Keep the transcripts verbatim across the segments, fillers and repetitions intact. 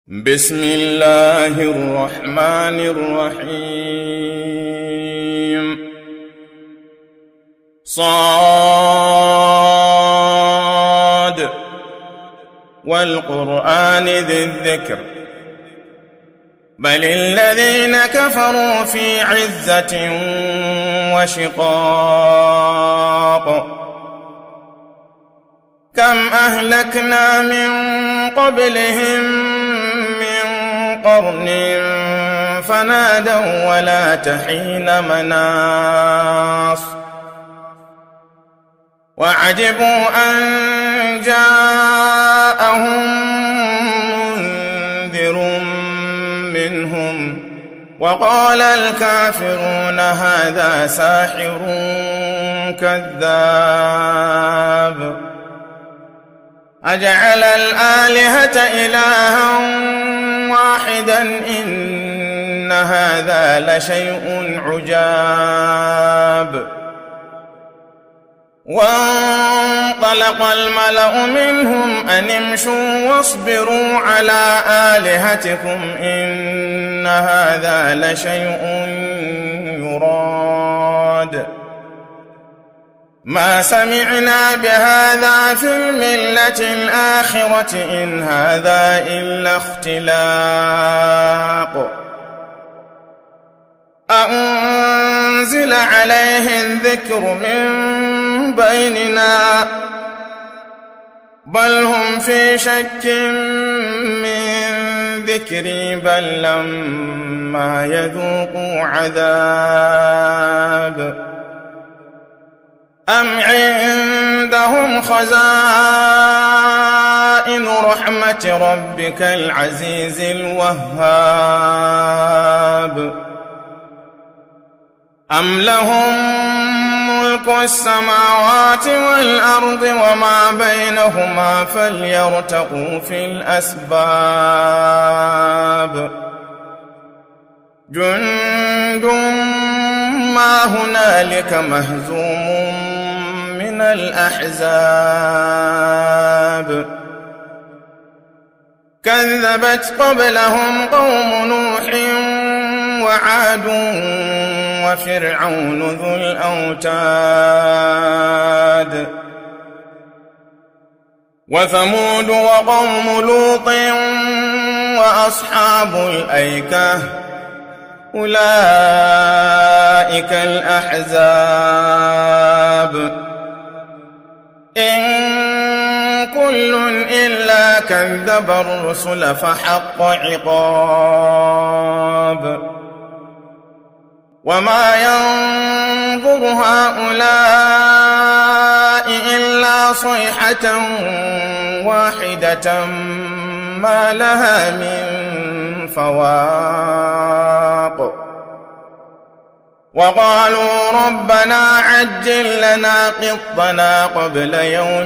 بسم الله الرحمن الرحيم. صاد والقرآن ذي الذكر بل الذين كفروا في عزة وشقاق كم أهلكنا من قبلهم قرن فنادوا ولا تحين مناص وعجبوا أن جاءهم منذر منهم وقال الكافرون هذا ساحر كذاب أجعل الآلهة إلها واحدا إن هذا لشيء عجاب. وانطلق الملأ منهم أن امشوا واصبروا على آلهتكم إن هذا لشيء يراد ما سمعنا بهذا في الملة الآخرة إن هذا إلا اختلاق أأنزل عليه الذكر من بيننا بل هم في شك من ذكري بل لما يذوقوا عذاب أم عندهم خزائن رحمة ربك العزيز الوهاب أم لهم ملك السماوات والأرض وما بينهما فليرتقوا في الأسباب جند ما هنالك مهزوم من الأحزاب كذبت قبلهم قوم نوح وعاد وفرعون ذو الأوتاد وثمود وقوم لوط وأصحاب الأيكة أولئك الأحزاب إن كل إلا كذب الرسل فحق عقاب وما ينظر هؤلاء إلا صيحة واحدة ما لها من فواق وقالوا ربنا عجل لنا قطنا قبل يوم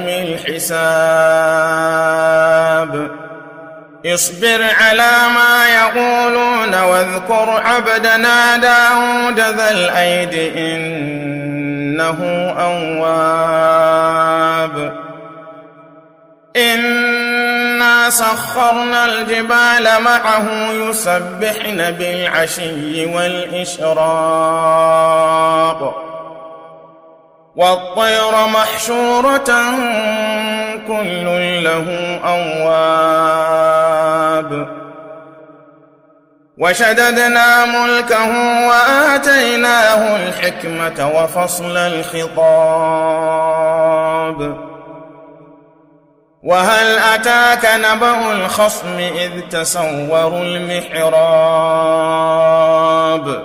الحساب اصبر على ما يقولون واذكر عبدنا داود ذا الأيد إنه أواب إنا سخرنا الجبال معه يسبحن بالعشي والإشراق والطير محشورة كل له أواب وشددنا ملكه وآتيناه الحكمة وفصل الخطاب وهل أتاك نبأ الخصم إذ تسوروا المحراب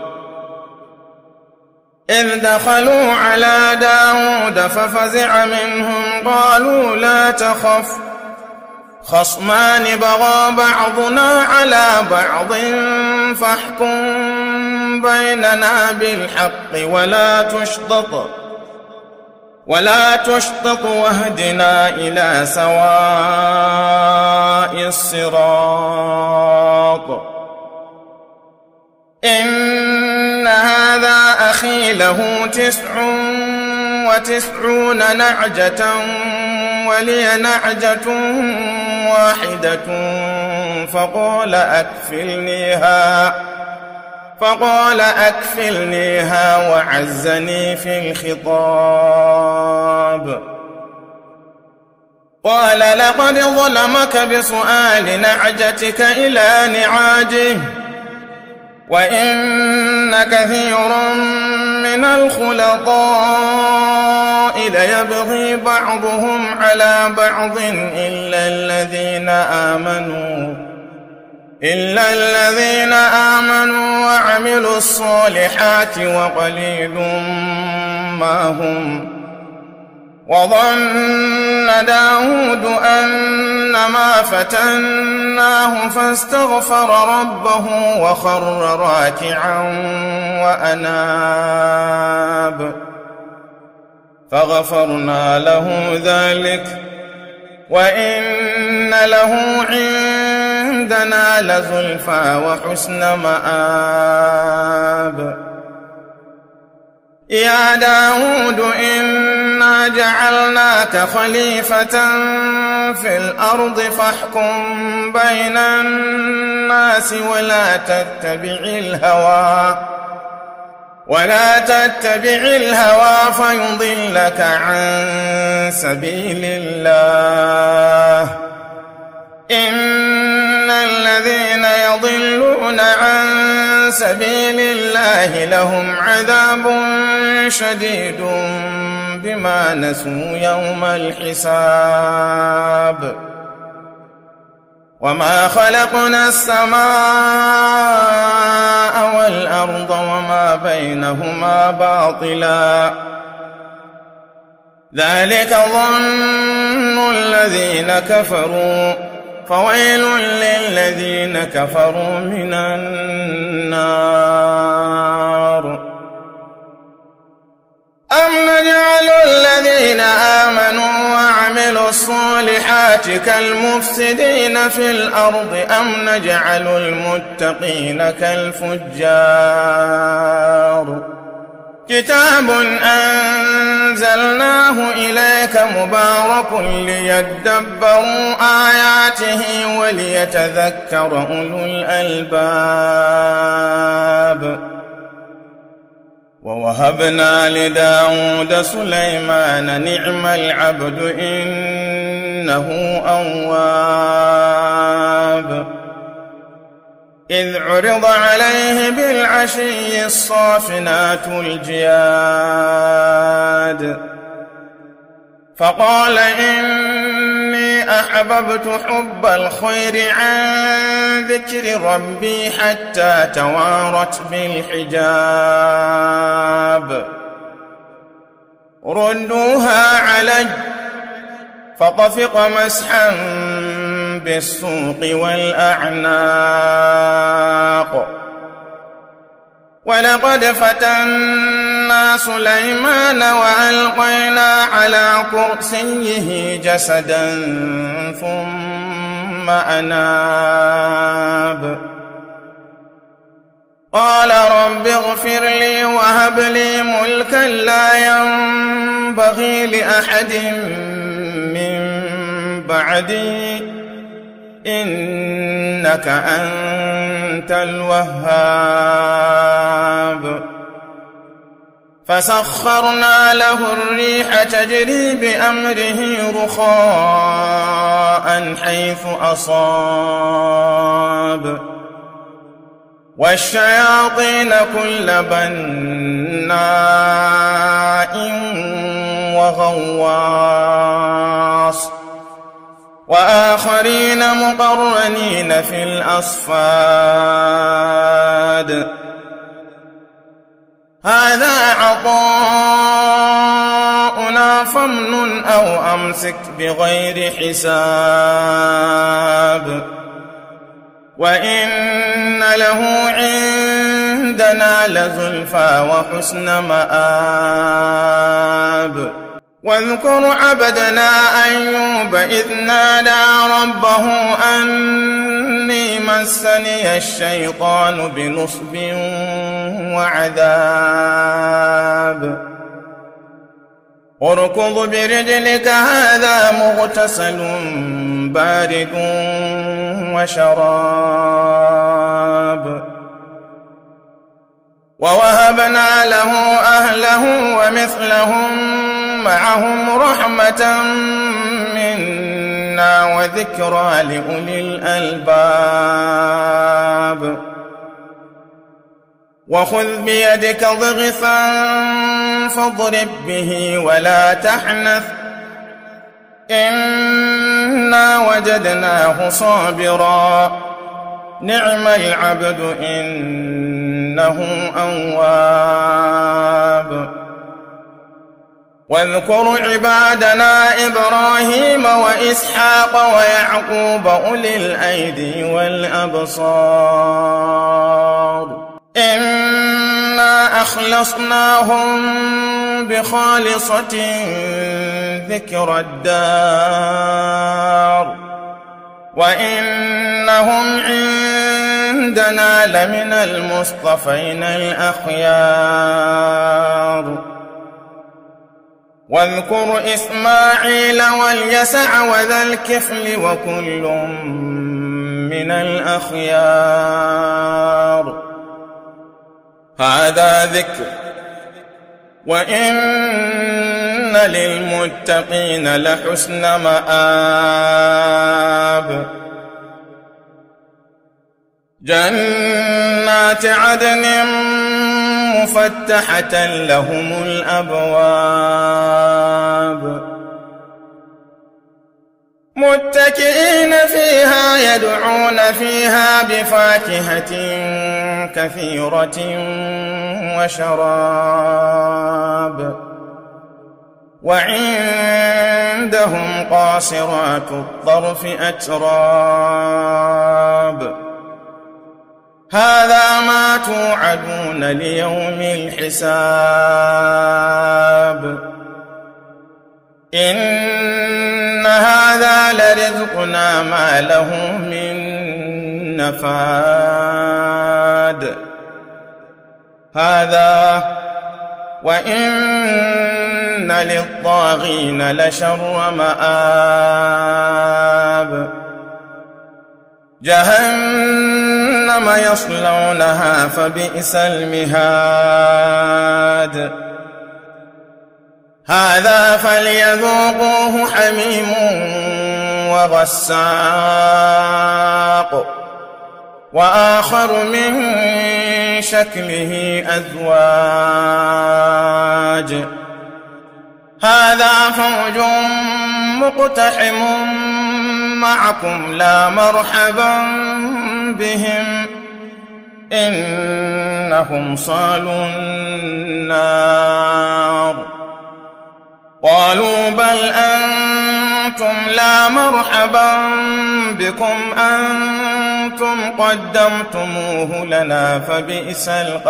إذ دخلوا على داود ففزع منهم قالوا لا تخف خصمان بغى بعضنا على بعض فاحكم بيننا بالحق ولا تشطط ولا تشطط واهدنا إلى سواء الصراط إن هذا أخي له تسع وتسعون نعجة ولي نعجة واحدة فقال أكفلنيها فقال أكفلنيها وعزني في الخطاب. قال لقد ظلمك بسؤال نعجتك إلى نعاجه وإن كثيرا من الخلطاء ليبغي بعضهم على بعض إلا الذين آمنوا إلا الذين آمنوا وعملوا الصالحات وقليل ما هم. وظن داود أنما فتناه فاستغفر ربه وخر راكعا وأناب فغفرنا له ذلك وإن له عندنا لزلفى وحسن مآب. يا داود إنا جعلناك خليفة في الأرض فاحكم بين الناس ولا تتبع الهوى ولا تتبع الهوى فيضلك عن سبيل الله. إن الذين يضلون عن سبيل الله لهم عذاب شديد بما نسوا يوم الحساب. وما خلقنا السماء والأرض وما بينهما باطلا ذلك ظن الذين كفروا فويل للذين كفروا من النار. أم نجعل الذين آمنوا وعملوا الصالحات كالمفسدين في الأرض أم نجعل المتقين كالفجار. كتاب أنزلناه إليك مبارك ليدبروا آياته وليتذكر أولو الألباب. ووهبنا لداود سليمان نعم العبد إنه أواب. إذ عرض عليه بالعشي الصافنات الجياد فقال إني أحببت حب الخير عن ذكر ربي حتى توارت بالحجاب. ردوها علي فطفق مسحا بالسوق والأعناق. ولقد فتنا سليمان وألقينا على كرسيه جسدا ثم أناب. قال رب اغفر لي وهب لي ملكا لا ينبغي لأحد من بعدي إنك أنت الوهاب. فسخرنا له الريح تجري بأمره رخاء حيث أصاب والشياطين كل بناء وغواص وآخرين مقرنين في الأصفاد. هذا عطاؤنا فامنن أو أمسك بغير حساب وإن له عندنا لزلفى وحسن مآب. واذكر عبدنا أيوب إذ نادى ربه أني مسني الشيطان بنصب وعذاب اركض برجلك هذا مغتسل بارد وشراب ووهبنا له أهله ومثلهم معهم رحمة منا وذكرى لأولي الألباب وخذ بيدك ضغثا فاضرب به ولا تحنث إنا وجدناه صابرا نعم العبد إنه أواب واذكر عبادنا إبراهيم وإسحاق ويعقوب أولي الأيدي والأبصار إنا أخلصناهم بخالصة ذكر الدار وإنهم عندنا لمن المصطفين الأخيار واذكر إسماعيل واليسع وذا الكفل وكل من الأخيار هذا ذكر وإن للمتقين لحسن مآب جنات عدن مفتحة لهم الأبواب متكئين فيها يدعون فيها بفاكهة كثيرة وشراب وعندهم قاصرات الطرف أتراب هذا ما توعدون ليوم الحساب إن هذا لرزقنا ما له من نفاد هذا وإن للطاغين لشر مآب جهنم يصلونها فبئس المهاد هذا فليذوقوه حميم وغساق وآخر من شكله أزواج هذا فوج مقتحم معكم لا مرحبا بهم إنهم صالوا النار قالوا بل أنتم لا مرحبا بكم أنتم قدمتموه لنا فبئس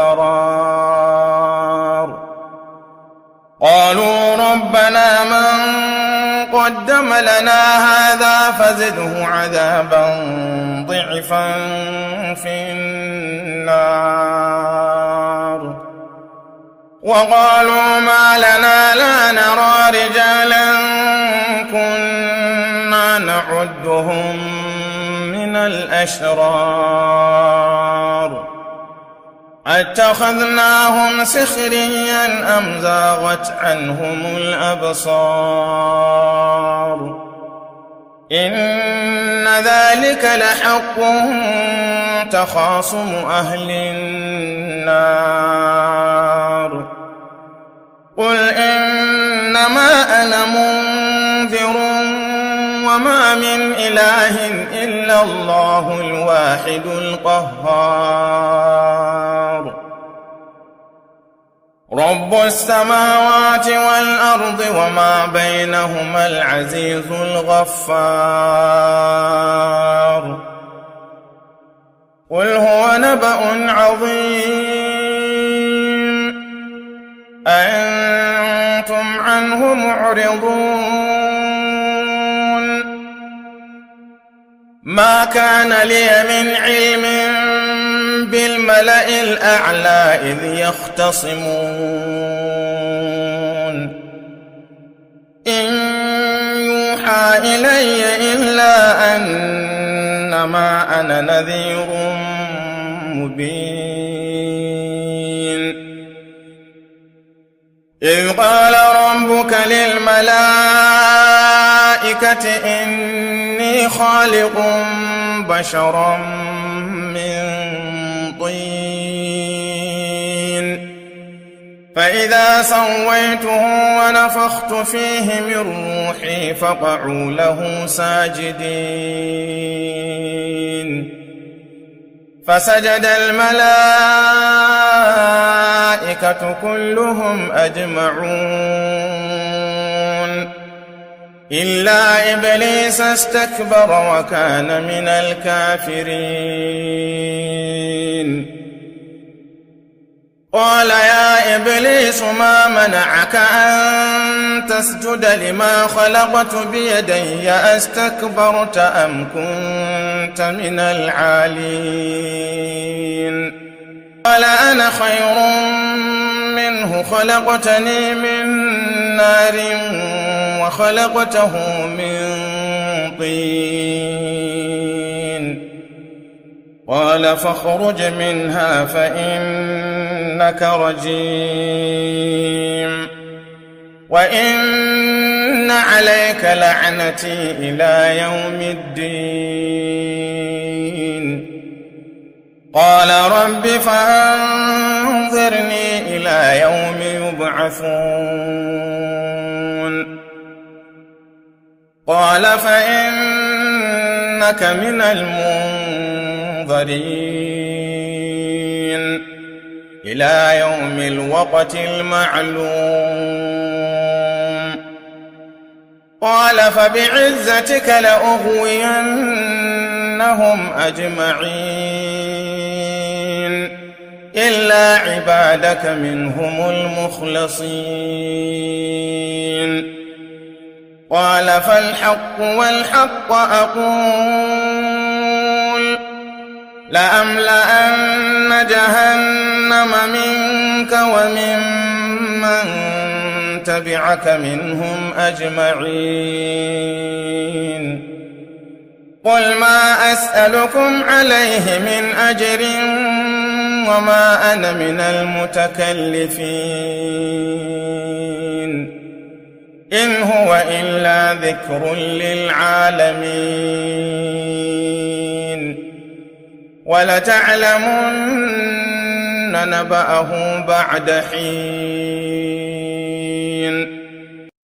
القرار قالوا ربنا من قدم لنا هذا فزده عذابا ضعفا في النار وقالوا ما لنا لا نرى رجالا كنا نعدهم من الأشرار اتخذناهم سخريا أم زاغت عنهم الأبصار إن ذلك لحق تخاصم أهل النار قل إنما أنا منذر وما من إله إلا الله الواحد القهار رب السماوات والأرض وما بينهما العزيز الغفار قل هو نبأ عظيم أنتم عنه معرضون ما كان لي من علم بالملأ الأعلى إذ يختصمون إن يوحى إلي إلا أنما أنا نذير مبين إذ قال ربك للملائكة إني خالق بشرا من طين فإذا سويته ونفخت فيه من روحي فقعوا له ساجدين فسجد الملائكة كلهم أجمعون إلا إبليس استكبر وكان من الكافرين قال يا إبليس ما منعك أن تسجد لما خلقت بيدي أستكبرت أم كنت من العالين قال أنا خير منه خلقتني من نار وخلقته من طين قال فاخرج منها فإنك رجيم وإن عليك لعنتي إلى يوم الدين قال رب فأنظرني إلى يوم يبعثون قال فإنك من المنظرين إلى يوم الوقت المعلوم قال فبعزتك لأغوينهم أجمعين إلا عبادك منهم المخلصين قال فالحق والحق أقول لأملأن جهنم منك ومن من تبعك منهم أجمعين قل ما أسألكم عليه من أجر وما أنا من المتكلفين إن هو إلا ذكر للعالمين ولتعلمن نبأه بعد حين